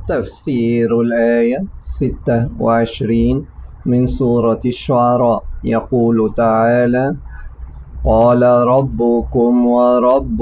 تفسير الآية 26 من سورة الشعراء. يقول تعالى: قال ربكم ورب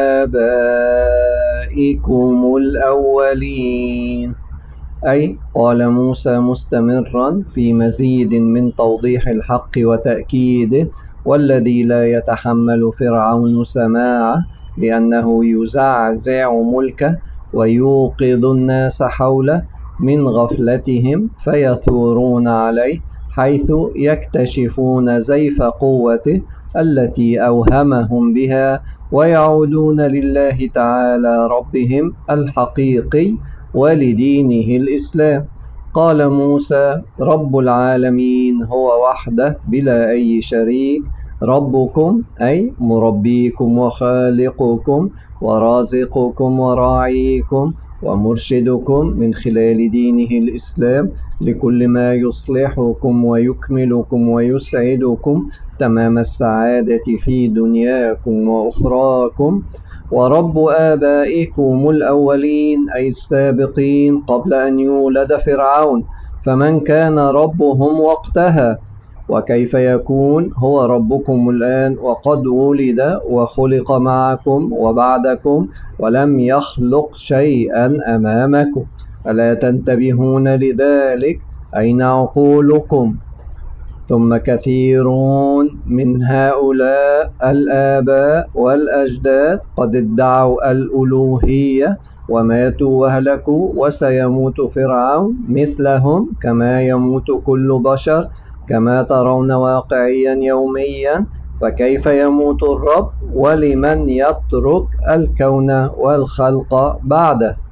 آبائكم الأولين. أي قال موسى مستمرا في مزيد من توضيح الحق وتأكيده، والذي لا يتحمل فرعون سماعه، لأنه يزعزع ملكه ويوقظ الناس حوله من غفلتهم فيثورون عليه، حيث يكتشفون زيف قوته التي أوهمهم بها، ويعودون لله تعالى ربهم الحقيقي ولدينه الإسلام. قال موسى: رب العالمين هو وحده بلا أي شريك، ربكم أي مربيكم وخالقكم ورازقكم وراعيكم ومرشدكم من خلال دينه الإسلام لكل ما يصلحكم ويكملكم ويسعدكم تمام السعادة في دنياكم وأخراكم. ورب آبائكم الأولين أي السابقين قبل أن يولد فرعون، فمن كان ربهم وقتها؟ وكيف يكون هو ربكم الآن وقد ولد وخلق معكم وبعدكم ولم يخلق شيئا أمامكم؟ ألا تنتبهون لذلك؟ أين عقولكم؟ ثم كثيرون من هؤلاء الآباء والأجداد قد ادعوا الألوهية وماتوا وهلكوا، وسيموت فرعون مثلهم كما يموت كل بشر، كما ترون واقعيا يوميا. فكيف يموت الرب؟ ولمن يترك الكون والخلق بعده؟